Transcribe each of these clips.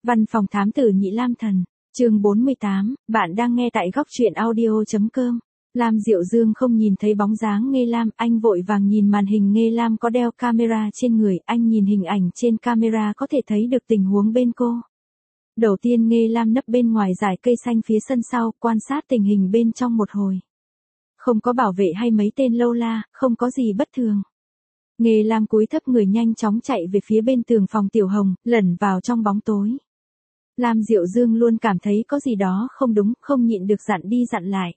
Văn phòng thám tử Nhị Lam Thần, chương 48, bạn đang nghe tại góc truyện audio.com. Lam Diệu Dương không nhìn thấy bóng dáng Nghê Lam, anh vội vàng nhìn màn hình. Nghê Lam có đeo camera trên người, anh nhìn hình ảnh trên camera có thể thấy được tình huống bên cô. Đầu tiên Nghê Lam nấp bên ngoài dải cây xanh phía sân sau, quan sát tình hình bên trong một hồi. Không có bảo vệ hay mấy tên lâu la, không có gì bất thường. Nghê Lam cúi thấp người nhanh chóng chạy về phía bên tường phòng Tiểu Hồng, lẩn vào trong bóng tối. Lam Diệu Dương luôn cảm thấy có gì đó không đúng, không nhịn được dặn đi dặn lại.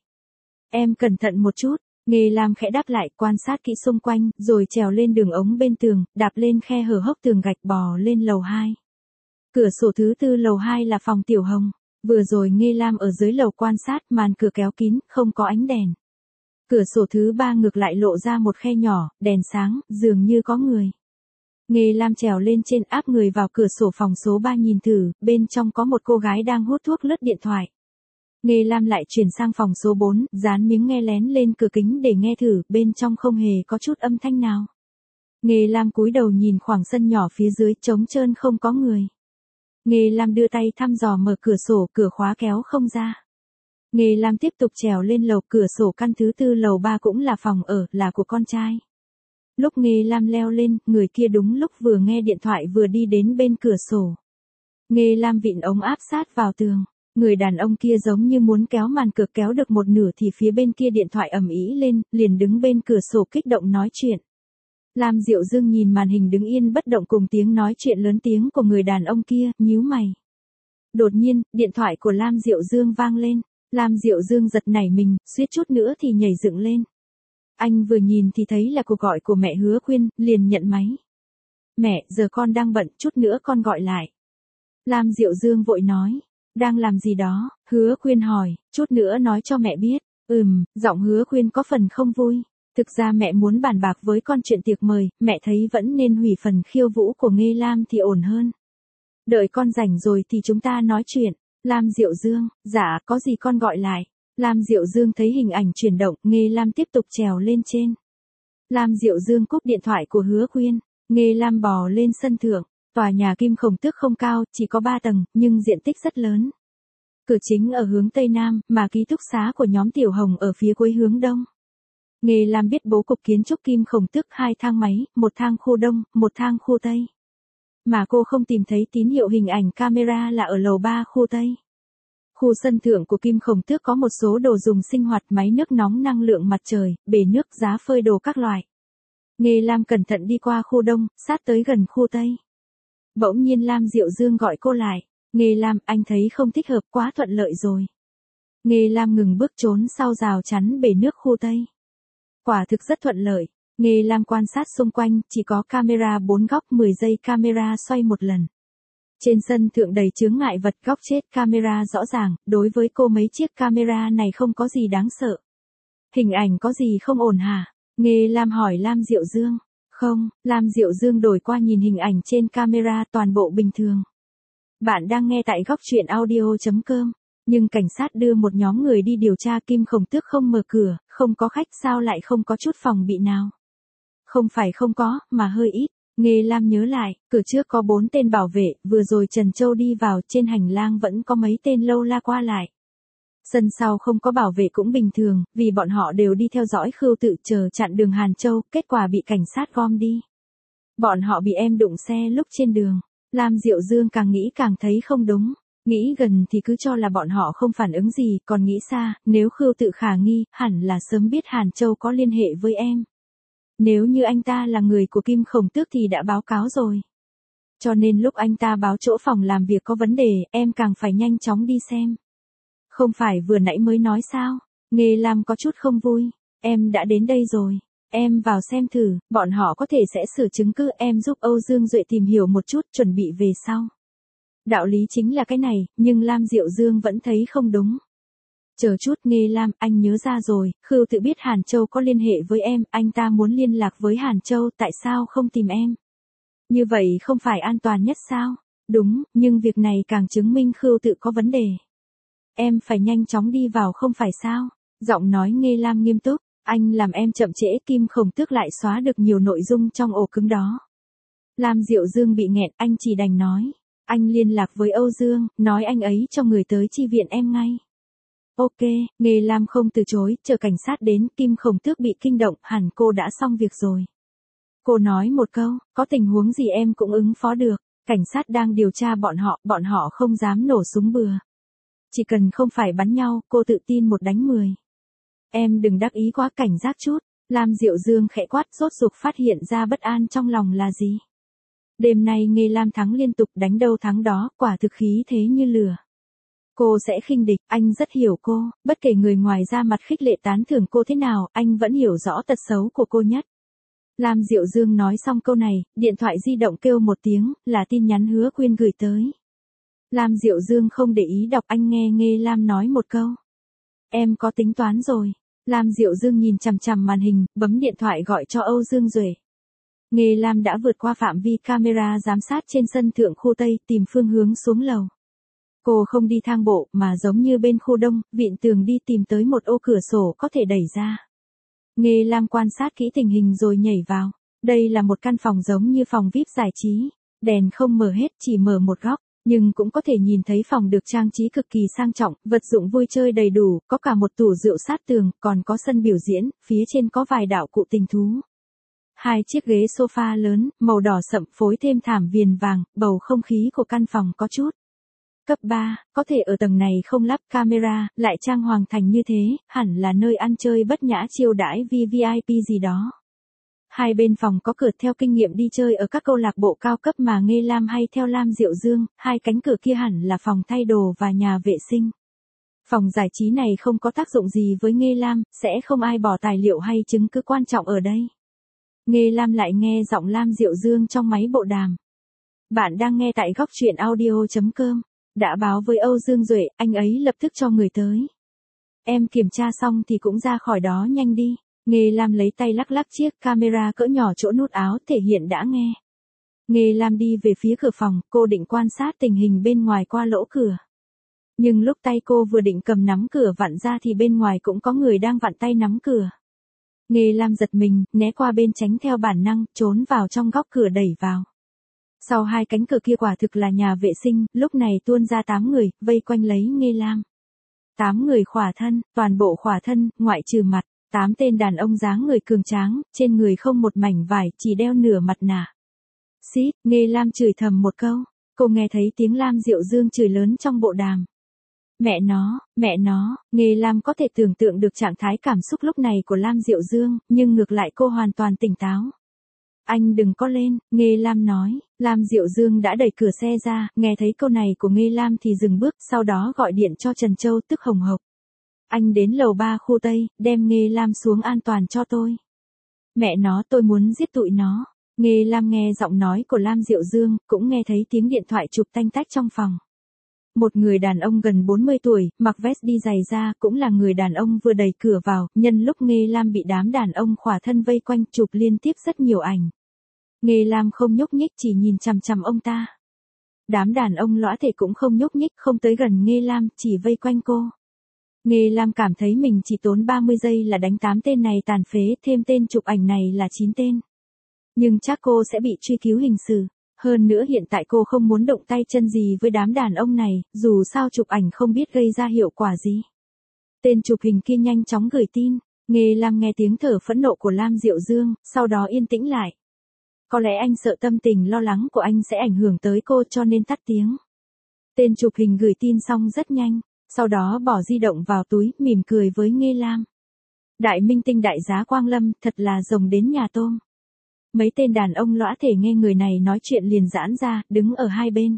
Em cẩn thận một chút. Nghê Lam khẽ đáp lại, quan sát kỹ xung quanh, rồi trèo lên đường ống bên tường, đạp lên khe hở hốc tường gạch bò lên lầu 2. Cửa sổ thứ 4 lầu 2 là phòng Tiểu Hồng. Vừa rồi Nghê Lam ở dưới lầu quan sát, màn cửa kéo kín, không có ánh đèn. Cửa sổ thứ 3 ngược lại lộ ra một khe nhỏ, đèn sáng, dường như có người. Nghê Lam trèo lên trên, áp người vào cửa sổ phòng số 3 nhìn thử, bên trong có một cô gái đang hút thuốc lướt điện thoại. Nghê Lam lại chuyển sang phòng số 4, dán miếng nghe lén lên cửa kính để nghe thử, bên trong không hề có chút âm thanh nào. Nghê Lam cúi đầu nhìn khoảng sân nhỏ phía dưới, trống trơn không có người. Nghê Lam đưa tay thăm dò mở cửa sổ, cửa khóa kéo không ra. Nghê Lam tiếp tục trèo lên lầu, cửa sổ căn thứ 4 lầu 3 cũng là phòng ở, là của con trai. Lúc Nghê Lam leo lên, người kia đúng lúc vừa nghe điện thoại vừa đi đến bên cửa sổ. Nghê Lam vịn ống áp sát vào tường. Người đàn ông kia giống như muốn kéo màn cửa, kéo được một nửa thì phía bên kia điện thoại ầm ĩ lên, liền đứng bên cửa sổ kích động nói chuyện. Lam Diệu Dương nhìn màn hình đứng yên bất động cùng tiếng nói chuyện lớn tiếng của người đàn ông kia, nhíu mày. Đột nhiên, điện thoại của Lam Diệu Dương vang lên. Lam Diệu Dương giật nảy mình, suýt chút nữa thì nhảy dựng lên. Anh vừa nhìn thì thấy là cuộc gọi của mẹ Hứa Khuyên, liền nhận máy. Mẹ, giờ con đang bận, chút nữa con gọi lại. Lam Diệu Dương vội nói. Đang làm gì đó? Hứa Khuyên hỏi, chút nữa nói cho mẹ biết. Giọng Hứa Khuyên có phần không vui. Thực ra mẹ muốn bàn bạc với con chuyện tiệc mời, mẹ thấy vẫn nên hủy phần khiêu vũ của Nghê Lam thì ổn hơn. Đợi con rảnh rồi thì chúng ta nói chuyện. Lam Diệu Dương, dạ, có gì con gọi lại. Lam Diệu Dương thấy hình ảnh chuyển động, Nghê Lam tiếp tục trèo lên trên. Lam Diệu Dương cúp điện thoại của Hứa Khuyên, Nghê Lam bò lên sân thượng. Tòa nhà Kim Khổng Tước không cao, chỉ có 3 tầng, nhưng diện tích rất lớn. Cửa chính ở hướng Tây Nam, mà ký túc xá của nhóm Tiểu Hồng ở phía cuối hướng Đông. Nghê Lam biết bố cục kiến trúc Kim Khổng Tước 2 thang máy, một thang khu Đông, một thang khu Tây. Mà cô không tìm thấy tín hiệu hình ảnh camera là ở lầu 3 khu Tây. Khu sân thượng của Kim Khổng Tước có một số đồ dùng sinh hoạt, máy nước nóng năng lượng mặt trời, bể nước, giá phơi đồ các loại. Nghê Lam cẩn thận đi qua khu Đông, sát tới gần khu Tây. Bỗng nhiên Lam Diệu Dương gọi cô lại. Nghê Lam, anh thấy không thích hợp, quá thuận lợi rồi. Nghê Lam ngừng bước trốn sau rào chắn bể nước khu Tây. Quả thực rất thuận lợi. Nghê Lam quan sát xung quanh, chỉ có camera 4 góc, 10 giây camera xoay một lần. Trên sân thượng đầy chướng ngại vật, góc chết camera rõ ràng, đối với cô mấy chiếc camera này không có gì đáng sợ. Hình ảnh có gì không ổn hả? Nghê Lam hỏi Lam Diệu Dương. Không, Lam Diệu Dương đổi qua nhìn hình ảnh trên camera, toàn bộ bình thường. Bạn đang nghe tại góc truyện audio.com. Nhưng cảnh sát đưa một nhóm người đi điều tra, Kim Khổng Tước không mở cửa, không có khách, sao lại không có chút phòng bị nào? Không phải không có, mà hơi ít. Nghê Lam nhớ lại, cửa trước có 4 tên bảo vệ, vừa rồi Trần Châu đi vào, trên hành lang vẫn có mấy tên lâu la qua lại. Sân sau không có bảo vệ cũng bình thường, vì bọn họ đều đi theo dõi Khưu Tự chờ chặn đường Hàn Châu, kết quả bị cảnh sát gom đi. Bọn họ bị em đụng xe lúc trên đường. Lam Diệu Dương càng nghĩ càng thấy không đúng. Nghĩ gần thì cứ cho là bọn họ không phản ứng gì, còn nghĩ xa, nếu Khưu Tự khả nghi, hẳn là sớm biết Hàn Châu có liên hệ với em. Nếu như anh ta là người của Kim Khổng Tước thì đã báo cáo rồi. Cho nên lúc anh ta báo chỗ phòng làm việc có vấn đề, em càng phải nhanh chóng đi xem. Không phải vừa nãy mới nói sao? Nghê Lam có chút không vui. Em đã đến đây rồi. Em vào xem thử, bọn họ có thể sẽ sửa chứng cứ, em giúp Âu Dương Duệ tìm hiểu một chút, chuẩn bị về sau. Đạo lý chính là cái này, nhưng Lam Diệu Dương vẫn thấy không đúng. Chờ chút Nghê Lam, anh nhớ ra rồi, Khưu Tự biết Hàn Châu có liên hệ với em, anh ta muốn liên lạc với Hàn Châu, tại sao không tìm em? Như vậy không phải an toàn nhất sao? Đúng, nhưng việc này càng chứng minh Khưu Tự có vấn đề. Em phải nhanh chóng đi vào không phải sao? Giọng nói Nghê Lam nghiêm túc, anh làm em chậm trễ, Kim Khổng Tước lại xóa được nhiều nội dung trong ổ cứng đó. Lam Diệu Dương bị nghẹn, anh chỉ đành nói. Anh liên lạc với Âu Dương, nói anh ấy cho người tới chi viện em ngay. Ok, Nghê Lam không từ chối, chờ cảnh sát đến, Kim Khổng Tước bị kinh động, hẳn cô đã xong việc rồi. Cô nói một câu, có tình huống gì em cũng ứng phó được, cảnh sát đang điều tra bọn họ không dám nổ súng bừa. Chỉ cần không phải bắn nhau, cô tự tin 1 đánh 10. Em đừng đắc ý quá, cảnh giác chút. Lam Diệu Dương khẽ quát, rốt cuộc phát hiện ra bất an trong lòng là gì. Đêm nay Nghê Lam thắng liên tục, đánh đâu thắng đó, quả thực khí thế như lửa. Cô sẽ khinh địch, anh rất hiểu cô, bất kể người ngoài ra mặt khích lệ tán thưởng cô thế nào, anh vẫn hiểu rõ tật xấu của cô nhất. Lam Diệu Dương nói xong câu này, điện thoại di động kêu một tiếng, là tin nhắn Hứa Quyên gửi tới. Lam Diệu Dương không để ý đọc, anh nghe Nghê Lam nói một câu. Em có tính toán rồi. Lam Diệu Dương nhìn chằm chằm màn hình, bấm điện thoại gọi cho Âu Dương Duệ. Nghê Lam đã vượt qua phạm vi camera giám sát trên sân thượng khu Tây, tìm phương hướng xuống lầu. Cô không đi thang bộ, mà giống như bên khu Đông, vịn tường đi tìm tới một ô cửa sổ có thể đẩy ra. Nghê Lam quan sát kỹ tình hình rồi nhảy vào. Đây là một căn phòng giống như phòng VIP giải trí. Đèn không mở hết, chỉ mở một góc. Nhưng cũng có thể nhìn thấy phòng được trang trí cực kỳ sang trọng, vật dụng vui chơi đầy đủ, có cả một tủ rượu sát tường, còn có sân biểu diễn, phía trên có vài đạo cụ tình thú. 2 chiếc ghế sofa lớn, màu đỏ sậm phối thêm thảm viền vàng, bầu không khí của căn phòng có chút cấp 3, có thể ở tầng này không lắp camera, lại trang hoàng thành như thế, hẳn là nơi ăn chơi bất nhã chiêu đãi VVIP gì đó. 2 bên phòng có cửa, theo kinh nghiệm đi chơi ở các câu lạc bộ cao cấp mà Nghê Lam hay theo Lam Diệu Dương, 2 cánh cửa kia hẳn là phòng thay đồ và nhà vệ sinh. Phòng giải trí này không có tác dụng gì với Nghê Lam, sẽ không ai bỏ tài liệu hay chứng cứ quan trọng ở đây. Nghê Lam lại nghe giọng Lam Diệu Dương trong máy bộ đàm. Bạn đang nghe tại góc truyện audio.com. Đã báo với Âu Dương Duệ, anh ấy lập tức cho người tới. Em kiểm tra xong thì cũng ra khỏi đó nhanh đi. Nghê Lam lấy tay lắc lắc chiếc camera cỡ nhỏ chỗ nút áo, thể hiện đã nghe. Nghê Lam đi về phía cửa phòng, cô định quan sát tình hình bên ngoài qua lỗ cửa. Nhưng lúc tay cô vừa định cầm nắm cửa vặn ra thì bên ngoài cũng có người đang vặn tay nắm cửa. Nghê Lam giật mình, né qua bên tránh theo bản năng, trốn vào trong góc cửa đẩy vào. Sau 2 cánh cửa kia quả thực là nhà vệ sinh, lúc này tuôn ra 8 người, vây quanh lấy Nghê Lam. 8 người khỏa thân, toàn bộ khỏa thân, ngoại trừ mặt. 8 tên đàn ông dáng người cường tráng, trên người không một mảnh vải, chỉ đeo nửa mặt nạ. Xít, Nghê Lam chửi thầm một câu. Cô nghe thấy tiếng Lam Diệu Dương chửi lớn trong bộ đàm. Mẹ nó, Nghê Lam có thể tưởng tượng được trạng thái cảm xúc lúc này của Lam Diệu Dương, nhưng ngược lại cô hoàn toàn tỉnh táo. Anh đừng có lên, Nghê Lam nói. Lam Diệu Dương đã đẩy cửa xe ra, nghe thấy câu này của Nghê Lam thì dừng bước, sau đó gọi điện cho Trần Châu tức hồng hộc. Anh đến lầu 3 khu Tây, đem Nghê Lam xuống an toàn cho tôi. Mẹ nó, tôi muốn giết tụi nó. Nghê Lam nghe giọng nói của Lam Diệu Dương, cũng nghe thấy tiếng điện thoại chụp tanh tách trong phòng. Một người đàn ông gần 40 tuổi, mặc vest đi giày da, cũng là người đàn ông vừa đẩy cửa vào, nhân lúc Nghê Lam bị đám đàn ông khỏa thân vây quanh chụp liên tiếp rất nhiều ảnh. Nghê Lam không nhúc nhích, chỉ nhìn chằm chằm ông ta. Đám đàn ông lõa thể cũng không nhúc nhích, không tới gần Nghê Lam, chỉ vây quanh cô. Nghê Lam cảm thấy mình chỉ tốn 30 giây là đánh 8 tên này tàn phế, thêm tên chụp ảnh này là 9 tên. Nhưng chắc cô sẽ bị truy cứu hình sự. Hơn nữa hiện tại cô không muốn động tay chân gì với đám đàn ông này, dù sao chụp ảnh không biết gây ra hiệu quả gì. Tên chụp hình kia nhanh chóng gửi tin. Nghê Lam nghe tiếng thở phẫn nộ của Lam Diệu Dương, sau đó yên tĩnh lại. Có lẽ anh sợ tâm tình lo lắng của anh sẽ ảnh hưởng tới cô cho nên tắt tiếng. Tên chụp hình gửi tin xong rất nhanh, sau đó bỏ di động vào túi, mỉm cười với Nghê Lam. Đại minh tinh đại giá Quang Lâm, thật là rồng đến nhà tôm. Mấy tên đàn ông lõa thể nghe người này nói chuyện liền giãn ra, đứng ở hai bên.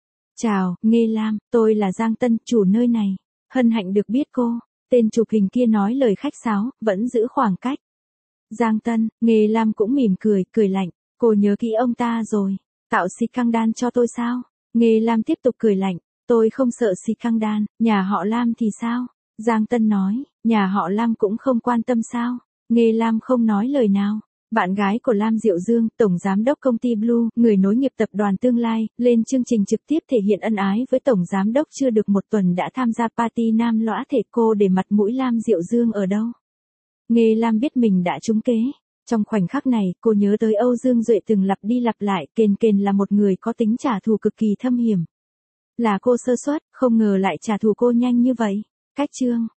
Chào, Nghê Lam, tôi là Giang Tân, chủ nơi này. Hân hạnh được biết cô. Tên chụp hình kia nói lời khách sáo, vẫn giữ khoảng cách. Giang Tân, Nghê Lam cũng mỉm cười, cười lạnh. Cô nhớ kỹ ông ta rồi. Tạo xì căng đan cho tôi sao? Nghê Lam tiếp tục cười lạnh. Tôi không sợ xì căng đan, nhà họ Lam thì sao? Giang Tân nói, nhà họ Lam cũng không quan tâm sao? Nghê Lam không nói lời nào. Bạn gái của Lam Diệu Dương, tổng giám đốc công ty Blue, người nối nghiệp tập đoàn Tương Lai, lên chương trình trực tiếp thể hiện ân ái với tổng giám đốc chưa được một tuần đã tham gia party nam lõa thể, cô để mặt mũi Lam Diệu Dương ở đâu? Nghê Lam biết mình đã trúng kế. Trong khoảnh khắc này, cô nhớ tới Âu Dương Duệ từng lặp đi lặp lại, Kền Kền là một người có tính trả thù cực kỳ thâm hiểm. Là cô sơ suất, không ngờ lại trả thù cô nhanh như vậy. Cách chương